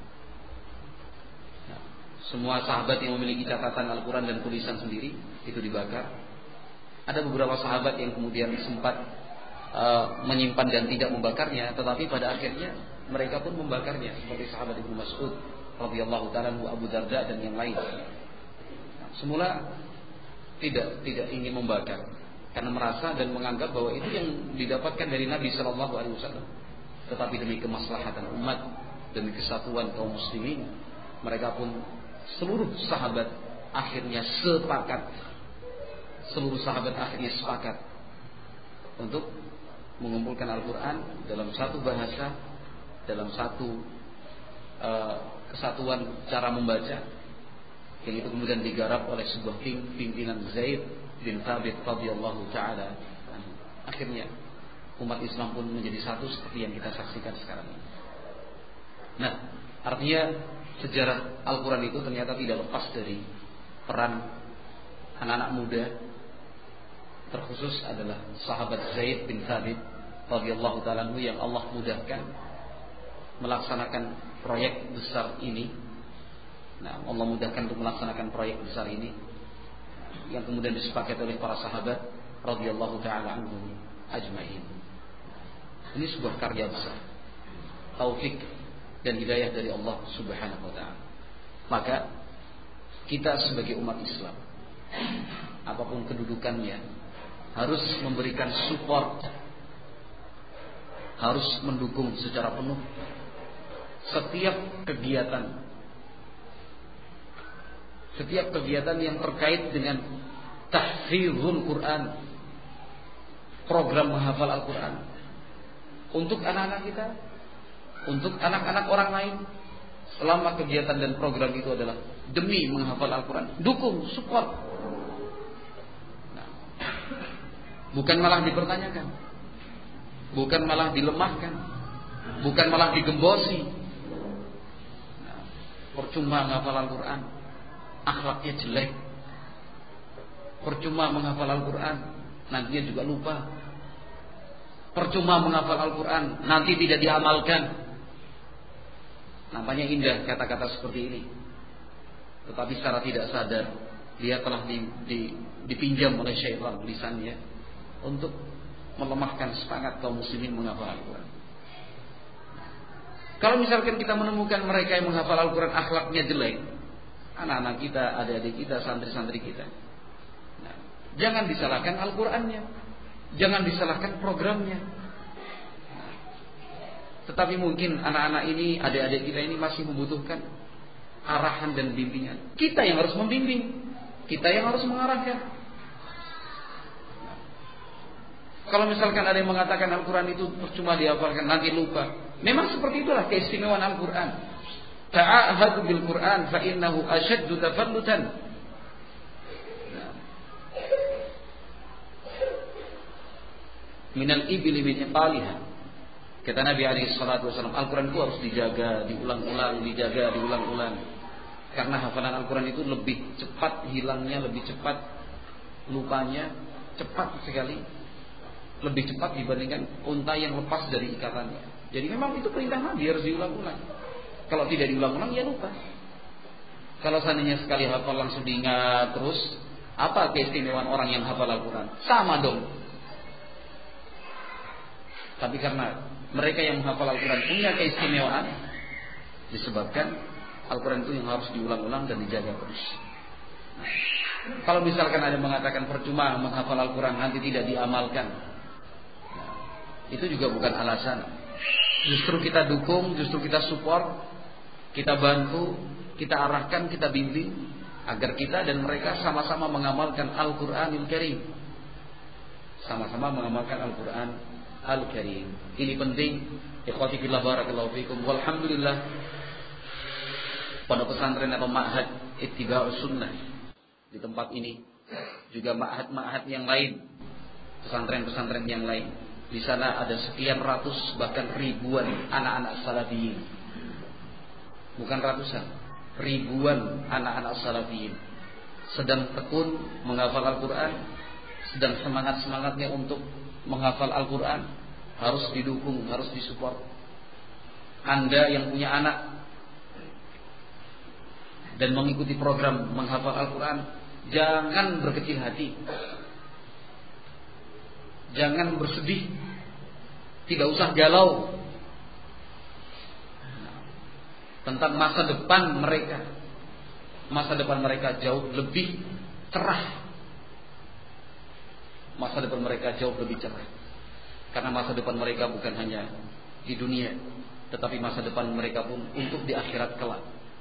Semua sahabat yang memiliki catatan Al-Quran dan tulisan sendiri itu dibakar. Ada beberapa sahabat yang kemudian sempat menyimpan dan tidak membakarnya, tetapi pada akhirnya mereka pun membakarnya, seperti sahabat Ibnu Mas'ud radhiyallahu taala, Abu Darda dan yang lain. Semula tidak ingin membakar karena merasa dan menganggap bahwa itu yang didapatkan dari Nabi sallallahu alaihi wasallam. Tetapi demi kemaslahatan umat, demi kesatuan kaum muslimin, mereka pun seluruh sahabat akhirnya sepakat. Seluruh sahabat akhirnya sepakat untuk mengumpulkan Al-Quran dalam satu bahasa, dalam satu kesatuan cara membaca, yang itu kemudian digarap oleh sebuah pimpinan Zaid bin Thabit radhiyallahu taala. Akhirnya umat Islam pun menjadi satu seperti yang kita saksikan sekarang ini. Nah, artinya sejarah Al-Quran itu ternyata tidak lepas dari peran anak-anak muda, terkhusus adalah sahabat Zaid bin Thabit radhiyallahu taala yang Allah mudahkan melaksanakan proyek besar ini. Nah, Allah mudahkan untuk melaksanakan proyek besar ini yang kemudian disepakati oleh para sahabat radhiyallahu taala anhum ajmain. Ini sebuah karya besar, taufik dan hidayah dari Allah Subhanahu wa taala. Maka kita sebagai umat Islam, apapun kedudukannya, harus memberikan support, harus mendukung secara penuh setiap kegiatan yang terkait dengan tahfizul Quran, program menghafal Al-Quran untuk anak-anak kita, untuk anak-anak orang lain. Selama kegiatan dan program itu adalah demi menghafal Al-Quran, dukung, support. Nah, bukan malah dipertanyakan, bukan malah dilemahkan, bukan malah digembosi. Percuma menghafal Al-Quran, akhlaknya jelek. Percuma menghafal Al-Quran, nantinya juga lupa. Percuma menghafal Al-Quran, nanti tidak diamalkan. Nampaknya indah kata-kata seperti ini, tetapi secara tidak sadar dia telah dipinjam oleh syaitan lisannya untuk melemahkan semangat kaum muslimin menghafal Al-Quran. Kalau misalkan kita menemukan mereka yang menghafal Al-Quran akhlaknya jelek, anak-anak kita, adik-adik kita, santri-santri kita, nah, jangan disalahkan Al-Qurannya, jangan disalahkan programnya. Tetapi mungkin anak-anak ini, adik-adik kita ini masih membutuhkan arahan dan bimbingan. Kita yang harus membimbing, kita yang harus mengarahkan. Kalau misalkan ada yang mengatakan Al-Quran itu percuma dihafalkan, nanti lupa. Memang seperti itulah keistimewaan Al-Quran. Ta'ahadu bil Quran fa innahu ashaddu tafallutan. Minal ibli min iqaliha. Kata Nabi alaihi salatu wasallam, Al-Quran itu harus dijaga, diulang-ulang, dijaga, diulang-ulang. Karena hafalan Al-Quran itu lebih cepat hilangnya, lebih cepat lupanya, cepat sekali. Lebih cepat dibandingkan unta yang lepas dari ikatannya. Jadi memang itu perintah Nabi, harus diulang-ulang. Kalau tidak diulang-ulang ya lupa. Kalau seandainya sekali hafal langsung diingat terus, apa keistimewaan orang yang hafal Al-Quran? Sama dong. Tapi karena mereka yang menghafal Al-Quran punya keistimewaan, disebabkan Al-Quran itu yang harus diulang-ulang dan dijaga terus. Nah, kalau misalkan ada yang mengatakan percuma menghafal Al-Quran nanti tidak diamalkan, nah, itu juga bukan alasan. Justru kita dukung, justru kita support, kita bantu, kita arahkan, kita bimbing agar kita dan mereka sama-sama mengamalkan Al-Quranul Karim. Sama-sama mengamalkan Al-Quran Al-Karim. Ini penting. Ikhwati fillah barakallahu fikum. Walhamdulillah, pada pesantren atau ma'had Ittiba'us Sunnah di tempat ini, juga ma'had-ma'had yang lain, pesantren-pesantren yang lain, di sana ada sekian ratus bahkan ribuan anak-anak salafiyin. Bukan ratusan, ribuan anak-anak salafiyin sedang tekun menghafal Al-Quran, sedang semangat-semangatnya untuk menghafal Al-Quran. Harus didukung, harus disupport. Anda yang punya anak dan mengikuti program menghafal Al-Quran, jangan berkecil hati, jangan bersedih, tidak usah galau tentang masa depan mereka. Masa depan mereka jauh lebih cerah. Masa depan mereka jauh lebih cerah. Karena masa depan mereka bukan hanya di dunia, tetapi masa depan mereka pun untuk di akhirat kelak.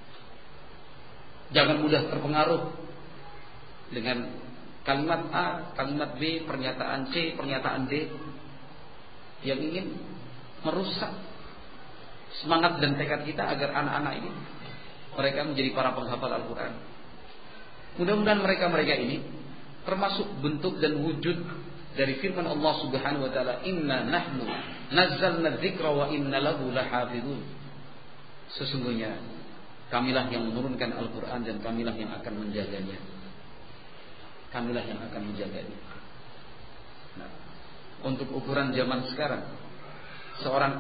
Jangan mudah terpengaruh dengan kalimat A, kalimat B, pernyataan C, pernyataan D yang ingin merusak semangat dan tekad kita agar anak-anak ini mereka menjadi para penghafal Al-Quran. Mudah-mudahan mereka ini termasuk bentuk dan wujud dari firman Allah Subhanahu wa taala, "Inna nahnu nazzalna dzikra wa inna lahu lahafizun." Sesungguhnya kamilah yang menurunkan Al-Quran dan kamilah yang akan menjaganya. Kamilah yang akan menjaganya. Nah, untuk ukuran zaman sekarang, seorang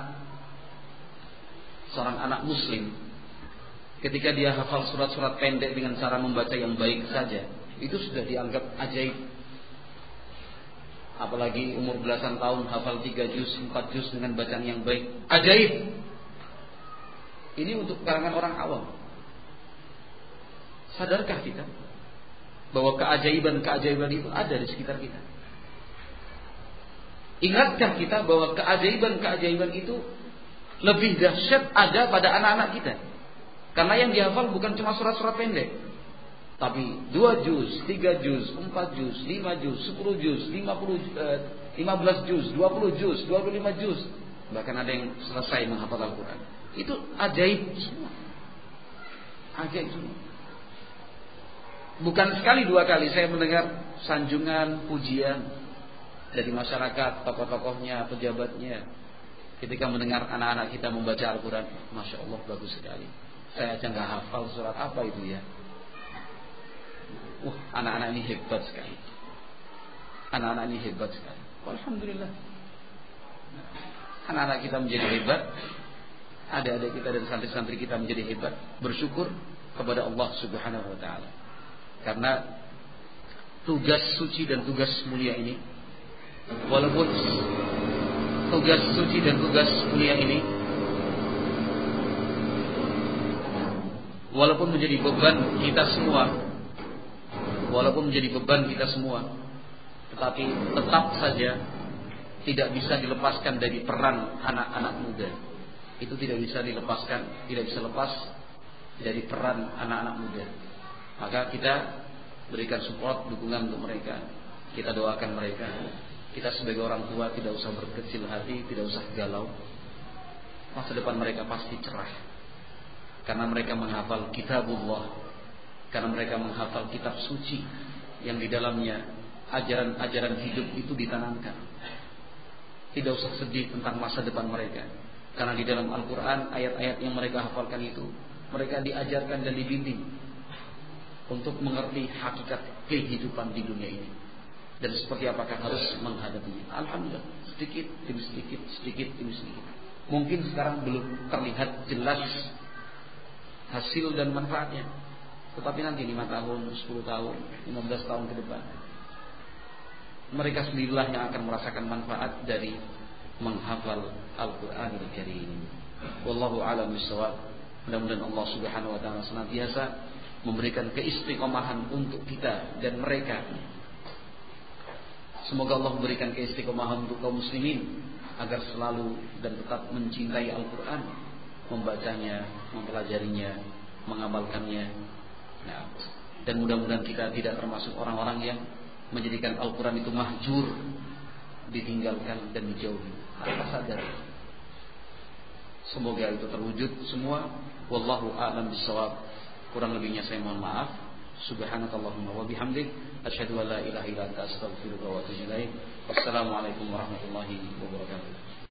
anak muslim ketika dia hafal surat-surat pendek dengan cara membaca yang baik saja, itu sudah dianggap ajaib. Apalagi umur belasan tahun hafal 3 juz, 4 juz dengan bacaan yang baik, ajaib. Ini untuk kalangan orang awam. Sadarkah kita bahwa keajaiban-keajaiban itu ada di sekitar kita? Ingatkah kita bahwa keajaiban-keajaiban itu lebih dahsyat ada pada anak-anak kita? Karena yang dihafal bukan cuma surat-surat pendek, tapi 2 juz, 3 juz, 4 juz, 5 juz, 10 juz, 15 juz, 20 juz, 25 juz. Bahkan ada yang selesai menghafal Al-Quran. Itu ajaib semua. Ajaib semua. Bukan sekali 2 kali saya mendengar sanjungan, pujian dari masyarakat, tokoh-tokohnya, pejabatnya, ketika mendengar anak-anak kita membaca Al-Quran. Masya Allah, bagus sekali. Saya aja gak hafal surat apa itu ya. Anak-anak ini hebat sekali. Anak-anak ini hebat sekali. Alhamdulillah. Anak-anak kita menjadi hebat, adik-adik kita dan santri-santri kita menjadi hebat. Bersyukur kepada Allah Subhanahu wa ta'ala. Karena tugas suci dan tugas mulia ini, walaupun tugas suci dan tugas mulia ini walaupun menjadi beban kita semua, tetapi tetap saja tidak bisa dilepaskan dari peran anak-anak muda. Itu tidak bisa lepas dari peran anak-anak muda. Maka kita berikan support, dukungan untuk mereka. Kita doakan mereka. Kita sebagai orang tua tidak usah berkecil hati, tidak usah galau. Masa depan mereka pasti cerah. Karena mereka menghafal kitabullah, karena mereka menghafal kitab suci yang di dalamnya ajaran-ajaran hidup itu ditanamkan. Tidak usah sedih tentang masa depan mereka, karena di dalam Al-Quran ayat-ayat yang mereka hafalkan itu mereka diajarkan dan dibimbing untuk mengerti hakikat kehidupan di dunia ini dan seperti apakah harus menghadapinya. Alhamdulillah, sedikit demi sedikit. Mungkin sekarang belum terlihat jelas hasil dan manfaatnya, tetapi nanti 5 tahun, 10 tahun, 15 tahun ke depan mereka sendirilah yang akan merasakan manfaat dari menghafal Al-Qur'anul Karim. Wallahu a'lam bishawab. Mudah-mudahan Allah Subhanahu wa taala senantiasa memberikan keistiqomahan untuk kita dan mereka. Semoga Allah memberikan keistiqomahan untuk kaum muslimin agar selalu dan tetap mencintai Al-Quran, membacanya, mempelajarinya, mengamalkannya. Nah, dan mudah-mudahan kita tidak termasuk orang-orang yang menjadikan Al-Quran itu mahjur, ditinggalkan dan dijauhi tanpa sadar. Semoga itu terwujud semua. Wallahu a'lam bishawab. Kurang lebihnya saya mohon maaf. Subhanakallahumma wa bihamdik, asyhadu an la ilaha illa anta, astaghfiruka wa atubu ilaik. Wassalamualaikum warahmatullahi wabarakatuh.